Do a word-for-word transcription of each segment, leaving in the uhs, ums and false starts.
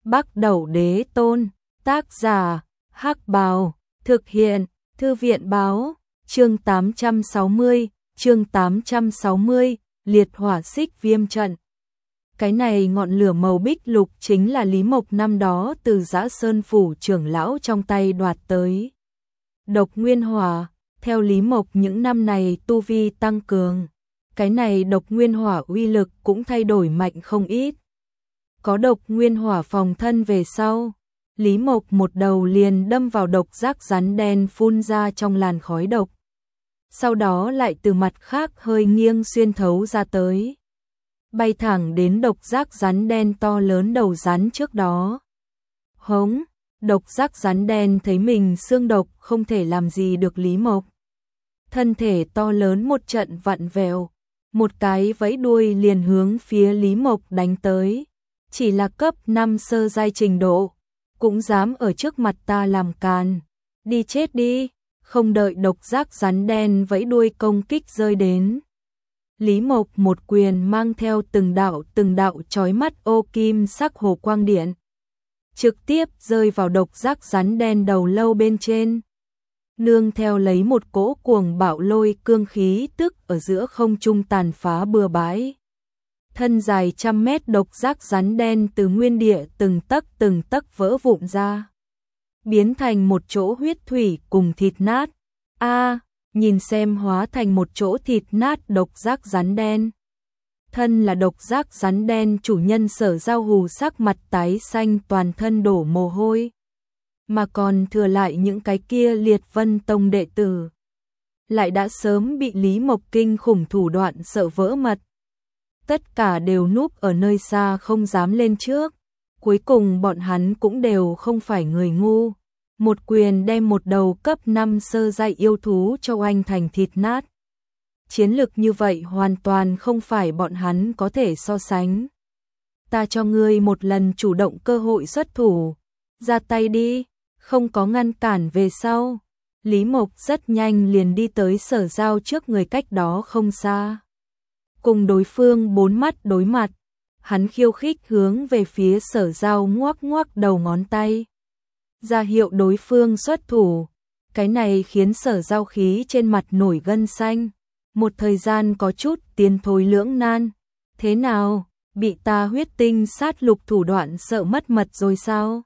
Bắc Đẩu Đế Tôn, tác giả, Hắc Bào, thực hiện, Thư viện báo, chương tám trăm sáu mươi, chương tám trăm sáu mươi, liệt hỏa xích viêm trận. Cái này ngọn lửa màu bích lục chính là Lý Mộc năm đó từ Dã Sơn phủ trưởng lão trong tay đoạt tới. Độc nguyên hỏa, theo Lý Mộc những năm này tu vi tăng cường, cái này độc nguyên hỏa uy lực cũng thay đổi mạnh không ít. Có độc nguyên hỏa phòng thân về sau, Lý Mộc một đầu liền đâm vào độc giác rắn đen phun ra trong làn khói độc. Sau đó lại từ mặt khác hơi nghiêng xuyên thấu ra tới, bay thẳng đến độc giác rắn đen to lớn đầu rắn trước đó. Hống, độc giác rắn đen thấy mình xương độc không thể làm gì được Lý Mộc. Thân thể to lớn một trận vặn vẹo, một cái vẫy đuôi liền hướng phía Lý Mộc đánh tới. Chỉ là cấp năm sơ giai trình độ, cũng dám ở trước mặt ta làm càn. Đi chết đi, không đợi độc giác rắn đen vẫy đuôi công kích rơi đến. Lý Mộc một quyền mang theo từng đạo từng đạo chói mắt ô kim sắc hồ quang điện, trực tiếp rơi vào độc giác rắn đen đầu lâu bên trên. Nương theo lấy một cỗ cuồng bạo lôi cương khí tức ở giữa không trung tàn phá bừa bãi. Thân dài trăm mét độc giác rắn đen từ nguyên địa từng tấc từng tấc vỡ vụn ra, biến thành một chỗ huyết thủy cùng thịt nát. A, nhìn xem hóa thành một chỗ thịt nát độc giác rắn đen. Thân là độc giác rắn đen chủ nhân Sở Giao Hù sắc mặt tái xanh, toàn thân đổ mồ hôi. Mà còn thừa lại những cái kia Liệt Vân Tông đệ tử, lại đã sớm bị Lý Mộc kinh khủng thủ đoạn sợ vỡ mật. Tất cả đều núp ở nơi xa không dám lên trước. Cuối cùng bọn hắn cũng đều không phải người ngu. Một quyền đem một đầu cấp năm sơ giai yêu thú cho oanh thành thịt nát. Chiến lực như vậy hoàn toàn không phải bọn hắn có thể so sánh. Ta cho ngươi một lần chủ động cơ hội xuất thủ. Ra tay đi, không có ngăn cản về sau. Lý Mộc rất nhanh liền đi tới Sở Giao trước người cách đó không xa. Cùng đối phương bốn mắt đối mặt, hắn khiêu khích hướng về phía Sở Giao ngoắc ngoắc đầu ngón tay, ra hiệu đối phương xuất thủ. Cái này khiến Sở Giao khí trên mặt nổi gân xanh, một thời gian có chút tiến thối lưỡng nan. Thế nào, bị ta huyết tinh sát lục thủ đoạn sợ mất mật rồi sao?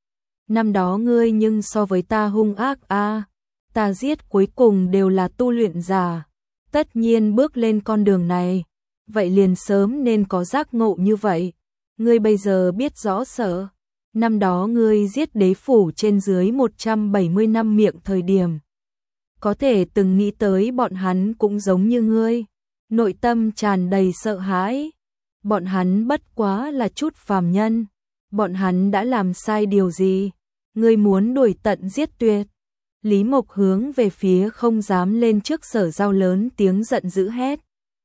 Năm đó ngươi nhưng so với ta hung ác a, à, ta giết cuối cùng đều là tu luyện giả. Tất nhiên bước lên con đường này, vậy liền sớm nên có giác ngộ như vậy. Ngươi bây giờ biết rõ sợ. Năm đó ngươi giết đế phủ trên dưới một trăm bảy mươi năm miệng thời điểm, có thể từng nghĩ tới bọn hắn cũng giống như ngươi, nội tâm tràn đầy sợ hãi. Bọn hắn bất quá là chút phàm nhân, bọn hắn đã làm sai điều gì? Ngươi muốn đuổi tận giết tuyệt. Lý Mộc hướng về phía không dám lên trước Sở Giao lớn tiếng giận dữ hét.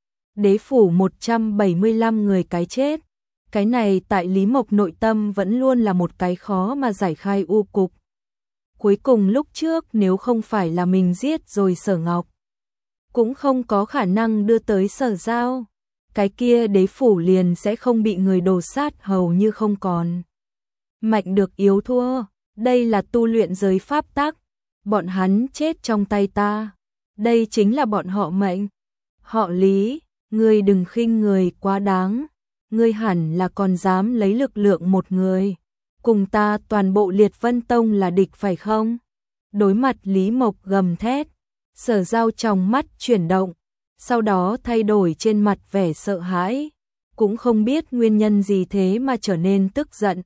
Đế phủ một trăm bảy mươi lăm người cái chết. Cái này tại Lý Mộc nội tâm vẫn luôn là một cái khó mà giải khai u cục. Cuối cùng lúc trước nếu không phải là mình giết rồi Sở Ngọc, cũng không có khả năng đưa tới Sở Giao. Cái kia đế phủ liền sẽ không bị người đồ sát hầu như không còn. Mạnh được yếu thua, đây là tu luyện giới pháp tắc. Bọn hắn chết trong tay ta, đây chính là bọn họ mệnh. Họ Lý, ngươi đừng khinh người quá đáng. Ngươi hẳn là còn dám lấy lực lượng một người cùng ta toàn bộ Liệt Vân Tông là địch phải không? Đối mặt Lý Mộc gầm thét, Sở Giao trong mắt chuyển động, sau đó thay đổi trên mặt vẻ sợ hãi, cũng không biết nguyên nhân gì thế mà trở nên tức giận.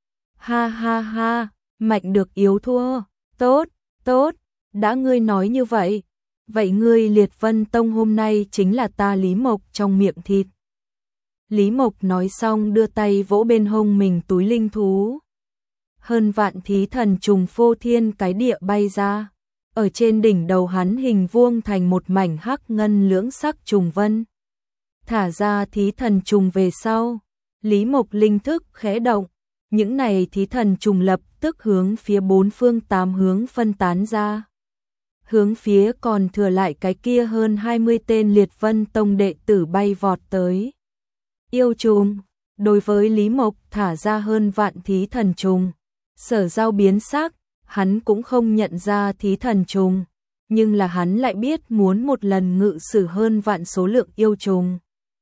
Ha ha ha, mạnh được yếu thua, tốt, tốt, đã ngươi nói như vậy, vậy ngươi Liệt Vân Tông hôm nay chính là ta Lý Mộc trong miệng thịt. Lý Mộc nói xong đưa tay vỗ bên hông mình túi linh thú. Hơn vạn thí thần trùng phô thiên cái địa bay ra, ở trên đỉnh đầu hắn hình vuông thành một mảnh hắc ngân lưỡng sắc trùng vân. Thả ra thí thần trùng về sau, Lý Mộc linh thức khẽ động, những này thí thần trùng lập tức hướng phía bốn phương tám hướng phân tán ra. Hướng phía còn thừa lại cái kia hơn hai mươi tên Liệt Vân Tông đệ tử bay vọt tới. Yêu trùng, Đối với Lý Mộc thả ra hơn vạn thí thần trùng, Sở Giao biến sắc, hắn cũng không nhận ra thí thần trùng, nhưng là hắn lại biết muốn một lần ngự sử hơn vạn số lượng yêu trùng.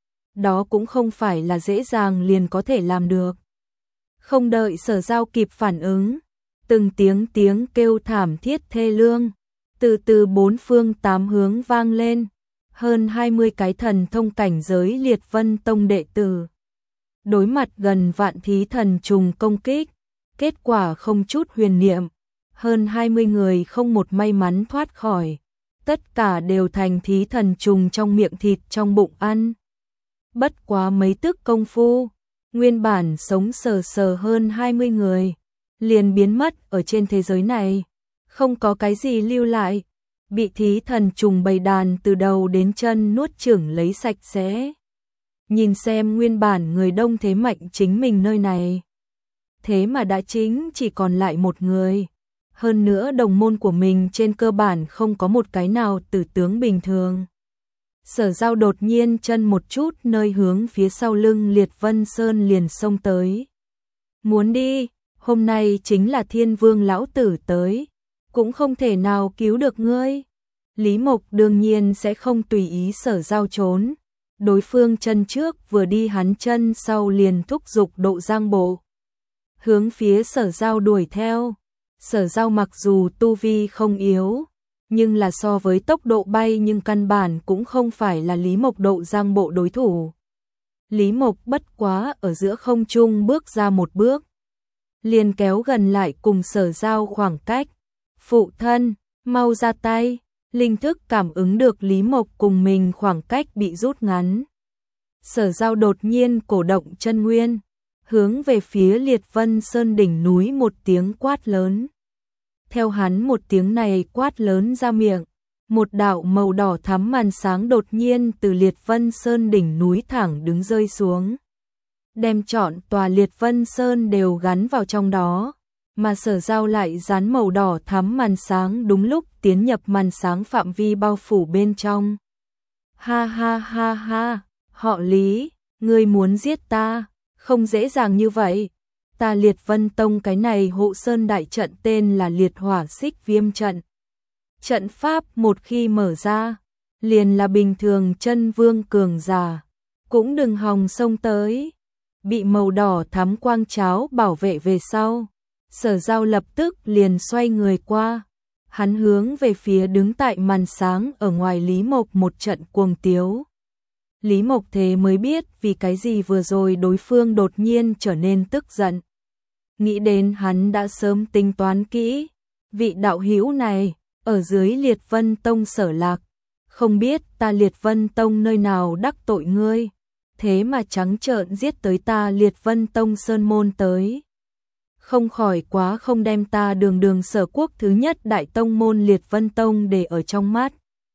Đó cũng không phải là dễ dàng liền có thể làm được. Không đợi Sở Giao kịp phản ứng, từng tiếng tiếng kêu thảm thiết thê lương, từ từ bốn phương tám hướng vang lên, hơn hai mươi cái thần thông cảnh giới Liệt Vân Tông đệ tử. Đối mặt gần vạn thí thần trùng công kích, kết quả không chút huyền niệm, hơn hai mươi người không một may mắn thoát khỏi, tất cả đều thành thí thần trùng trong miệng thịt trong bụng ăn. Bất quá mấy tức công phu, nguyên bản sống sờ sờ hơn hai mươi người, liền biến mất ở trên thế giới này, không có cái gì lưu lại, bị thí thần trùng bầy đàn từ đầu đến chân nuốt chửng lấy sạch sẽ. Nhìn xem nguyên bản người đông thế mạnh chính mình nơi này, thế mà đã chính chỉ còn lại một người, hơn nữa đồng môn của mình trên cơ bản không có một cái nào tử tướng bình thường. Sở Giao đột nhiên chân một chút nơi hướng phía sau lưng Liệt Vân Sơn liền xông tới. Muốn đi, hôm nay chính là Thiên Vương lão tử tới, cũng không thể nào cứu được ngươi. Lý Mộc đương nhiên sẽ không tùy ý Sở Giao trốn. Đối phương chân trước vừa đi hắn chân sau liền thúc giục độ giang bộ, hướng phía Sở Giao đuổi theo. Sở Giao mặc dù tu vi không yếu, nhưng là so với tốc độ bay nhưng căn bản cũng không phải là Lý Mộc độ giang bộ đối thủ. Lý Mộc bất quá ở giữa không trung bước ra một bước, liền kéo gần lại cùng Sở Giao khoảng cách. Phụ thân, mau ra tay. Linh thức cảm ứng được Lý Mộc cùng mình khoảng cách bị rút ngắn. Sở Giao đột nhiên cổ động chân nguyên, hướng về phía Liệt Vân Sơn đỉnh núi một tiếng quát lớn. Theo hắn một tiếng này quát lớn ra miệng, một đạo màu đỏ thắm màn sáng đột nhiên từ Liệt Vân Sơn đỉnh núi thẳng đứng rơi xuống, đem trọn tòa Liệt Vân Sơn đều gắn vào trong đó. Mà Sở Giao lại dán màu đỏ thắm màn sáng đúng lúc tiến nhập màn sáng phạm vi bao phủ bên trong. Ha ha ha ha, họ Lý, ngươi muốn giết ta, không dễ dàng như vậy. Ta Liệt Vân Tông cái này hộ sơn đại trận tên là Liệt Hỏa Xích Viêm trận. Trận pháp một khi mở ra, liền là bình thường chân vương cường giả, cũng đừng hòng xông tới. Bị màu đỏ thắm quang cháo bảo vệ về sau, Sở Giao lập tức liền xoay người qua, hắn hướng về phía đứng tại màn sáng ở ngoài Lý Mộc một trận cuồng tiếu. Lý Mộc thế mới biết vì cái gì vừa rồi đối phương đột nhiên trở nên tức giận. Nghĩ đến hắn đã sớm tính toán kỹ, vị đạo hữu này ở dưới Liệt Vân Tông Sở Lạc, không biết ta Liệt Vân Tông nơi nào đắc tội ngươi, thế mà trắng trợn giết tới ta Liệt Vân Tông Sơn Môn tới. Không khỏi quá không đem ta đường đường Sở Quốc thứ nhất đại tông môn Liệt Vân Tông để ở trong mắt.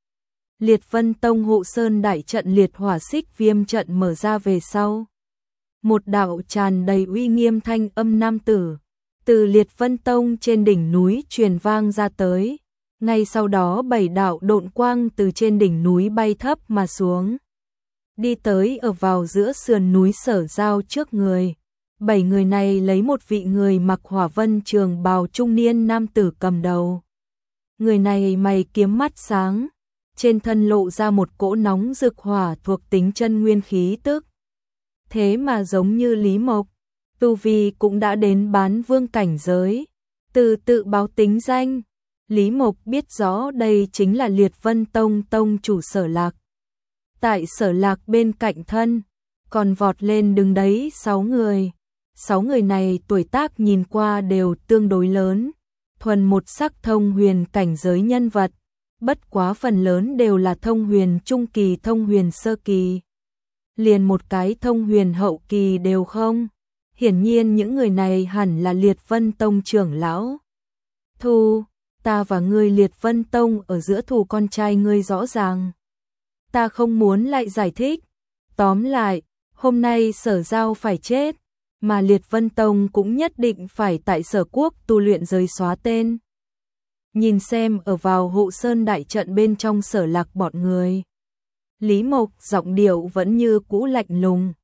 Liệt Vân Tông hộ sơn đại trận Liệt Hỏa Xích Viêm trận mở ra về sau, một đạo tràn đầy uy nghiêm thanh âm nam tử từ Liệt Vân Tông trên đỉnh núi truyền vang ra tới. Ngay sau đó bảy đạo độn quang từ trên đỉnh núi bay thấp mà xuống, đi tới ở vào giữa sườn núi Sở Giao trước người. Bảy người này lấy một vị người mặc hỏa vân trường bào trung niên nam tử cầm đầu. Người này mày kiếm mắt sáng, trên thân lộ ra một cỗ nóng rực hỏa thuộc tính chân nguyên khí tức. Thế mà giống như Lý Mộc, tu vi cũng đã đến bán vương cảnh giới. Từ tự báo tính danh, Lý Mộc biết rõ đây chính là Liệt Vân Tông tông chủ Sở Lạc. Tại Sở Lạc bên cạnh thân, còn vọt lên đứng đấy sáu người. Sáu người này tuổi tác nhìn qua đều tương đối lớn, thuần một sắc thông huyền cảnh giới nhân vật, bất quá phần lớn đều là thông huyền trung kỳ thông huyền sơ kỳ. Liền một cái thông huyền hậu kỳ đều không. Hiển nhiên những người này hẳn là Liệt Vân Tông trưởng lão. Thu, ta và ngươi Liệt Vân Tông ở giữa thù con trai ngươi rõ ràng. Ta không muốn lại giải thích. Tóm lại, hôm nay Sở Giao phải chết, mà Liệt Vân Tông cũng nhất định phải tại Sở Quốc tu luyện giới xóa tên. Nhìn xem ở vào hộ sơn đại trận bên trong Sở Lạc bọn người, Lý Mộc giọng điệu vẫn như cũ lạnh lùng.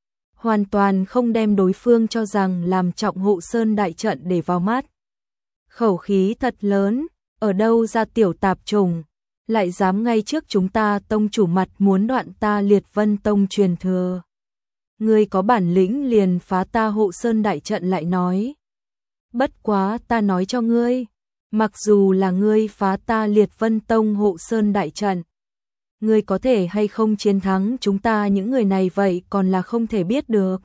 hoàn toàn không đem đối phương cho rằng làm trọng hộ sơn đại trận để vào mắt. Khẩu khí thật lớn, ở đâu ra tiểu tạp trùng, lại dám ngay trước chúng ta tông chủ mặt muốn đoạn ta Liệt Vân Tông truyền thừa. Ngươi có bản lĩnh liền phá ta hộ sơn đại trận lại nói. Bất quá ta nói cho ngươi, mặc dù là ngươi phá ta Liệt Vân Tông hộ sơn đại trận, ngươi có thể hay không chiến thắng chúng ta những người này vậy còn là không thể biết được.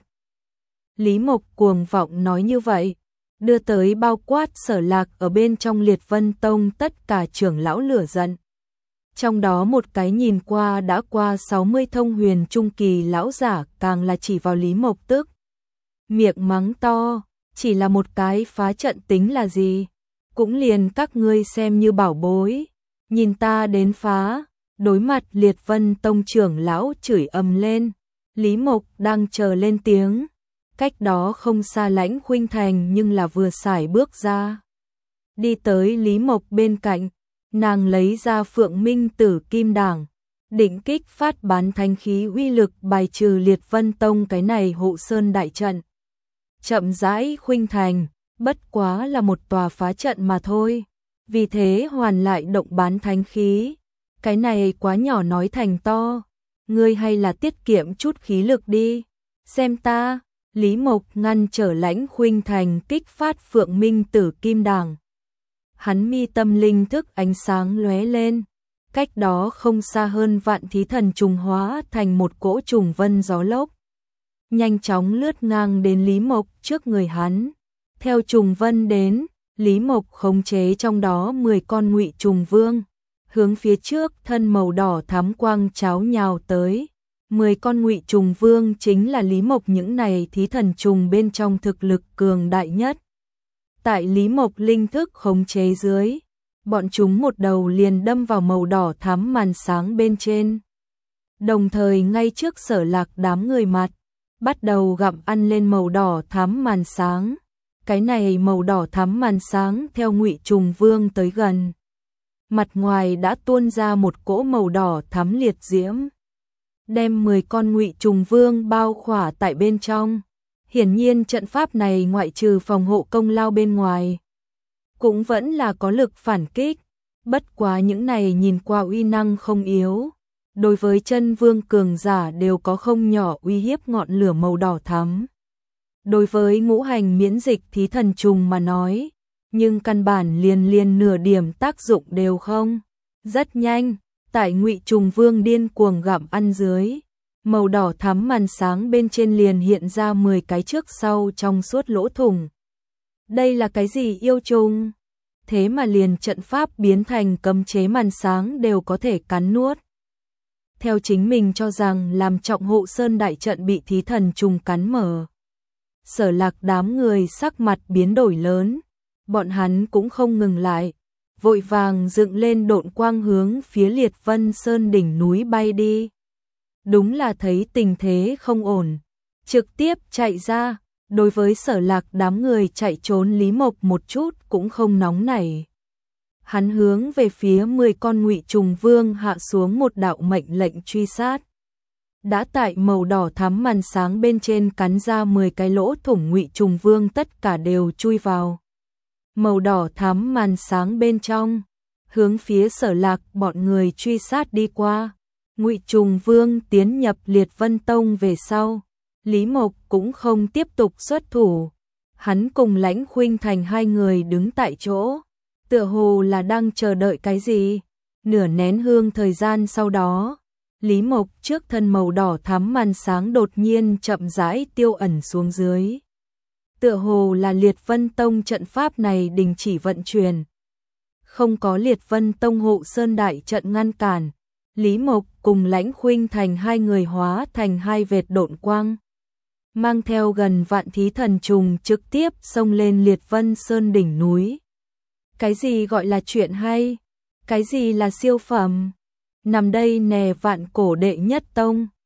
Lý Mộc cuồng vọng nói như vậy, đưa tới bao quát Sở Lạc ở bên trong Liệt Vân Tông tất cả trưởng lão lửa giận. Trong đó một cái nhìn qua đã qua sáu mươi thông huyền trung kỳ lão giả càng là chỉ vào Lý Mộc tức. Miệng mắng to, chỉ là một cái phá trận tính là gì, cũng liền các ngươi xem như bảo bối, nhìn ta đến phá. Đối mặt Liệt Vân Tông trưởng lão chửi ầm lên, Lý Mộc đang chờ lên tiếng. Cách đó không xa Lãnh Khuynh Thành nhưng là vừa xài bước ra. Đi tới Lý Mộc bên cạnh, nàng lấy ra Phượng Minh Tử Kim Đảng, định kích phát bán thanh khí uy lực bài trừ Liệt Vân Tông cái này hộ sơn đại trận. Chậm rãi Khuynh Thành, bất quá là một tòa phá trận mà thôi, vì thế hoàn lại động bán thanh khí. Cái này quá nhỏ nói thành to, ngươi hay là tiết kiệm chút khí lực đi, xem ta. Lý Mộc ngăn trở Lãnh Khuynh Thành kích phát Phượng Minh Tử Kim Đảng. Hắn mi tâm linh thức ánh sáng lóe lên, cách đó không xa hơn vạn thí thần trùng hóa thành một cỗ trùng vân gió lốc. Nhanh chóng lướt ngang đến Lý Mộc trước người hắn. Theo trùng vân đến, Lý Mộc khống chế trong đó mười con ngụy trùng vương, hướng phía trước thân màu đỏ thắm quang cháo nhào tới. Mười con ngụy trùng vương chính là Lý Mộc những này thí thần trùng bên trong thực lực cường đại nhất. Tại Lý Mộc linh thức khống chế dưới, bọn chúng một đầu liền đâm vào màu đỏ thắm màn sáng bên trên. Đồng thời ngay trước Sở Lạc đám người mặt, bắt đầu gặm ăn lên màu đỏ thắm màn sáng. Cái này màu đỏ thắm màn sáng theo ngụy trùng vương tới gần, mặt ngoài đã tuôn ra một cỗ màu đỏ thắm liệt diễm, đem mười con ngụy trùng vương bao khỏa tại bên trong. Hiển nhiên trận pháp này ngoại trừ phòng hộ công lao bên ngoài, cũng vẫn là có lực phản kích. Bất quá những này nhìn qua uy năng không yếu, đối với chân vương cường giả đều có không nhỏ uy hiếp ngọn lửa màu đỏ thắm. Đối với ngũ hành miễn dịch thí thần trùng mà nói, nhưng căn bản liền liền nửa điểm tác dụng đều không. Rất nhanh, tại ngụy trùng vương điên cuồng gặm ăn dưới, màu đỏ thắm màn sáng bên trên liền hiện ra mười cái trước sau trong suốt lỗ thủng. Đây là cái gì yêu trùng? Thế mà liền trận pháp biến thành cấm chế màn sáng đều có thể cắn nuốt. Theo chính mình cho rằng làm trọng hộ sơn đại trận bị thí thần trùng cắn mở. Sở Lạc đám người sắc mặt biến đổi lớn, bọn hắn cũng không ngừng lại, vội vàng dựng lên độn quang hướng phía Liệt Vân Sơn đỉnh núi bay đi. Đúng là thấy tình thế không ổn, trực tiếp chạy ra. Đối với Sở Lạc đám người chạy trốn, Lý Mộc một chút cũng không nóng nảy. Hắn hướng về phía mười con ngụy trùng vương hạ xuống một đạo mệnh lệnh truy sát. Đã tại màu đỏ thắm màn sáng bên trên cắn ra mười cái lỗ thủng, ngụy trùng vương tất cả đều chui vào màu đỏ thắm màn sáng bên trong, hướng phía Sở Lạc bọn người truy sát đi qua. Ngụy trùng vương tiến nhập Liệt Vân Tông về sau, Lý Mộc cũng không tiếp tục xuất thủ. Hắn cùng Lãnh Khuynh Thành hai người đứng tại chỗ, tựa hồ là đang chờ đợi cái gì. Nửa nén hương thời gian sau đó, Lý Mộc trước thân màu đỏ thắm màn sáng đột nhiên chậm rãi tiêu ẩn xuống dưới. Tựa hồ là Liệt Vân Tông trận pháp này đình chỉ vận chuyển. Không có Liệt Vân Tông hộ sơn đại trận ngăn cản, Lý Mộc cùng Lãnh Khuynh Thành hai người hóa thành hai vệt độn quang, mang theo gần vạn thí thần trùng trực tiếp xông lên Liệt Vân Sơn đỉnh núi. Cái gì gọi là chuyện hay? Cái gì là siêu phẩm? Nằm đây nè vạn cổ đệ nhất tông.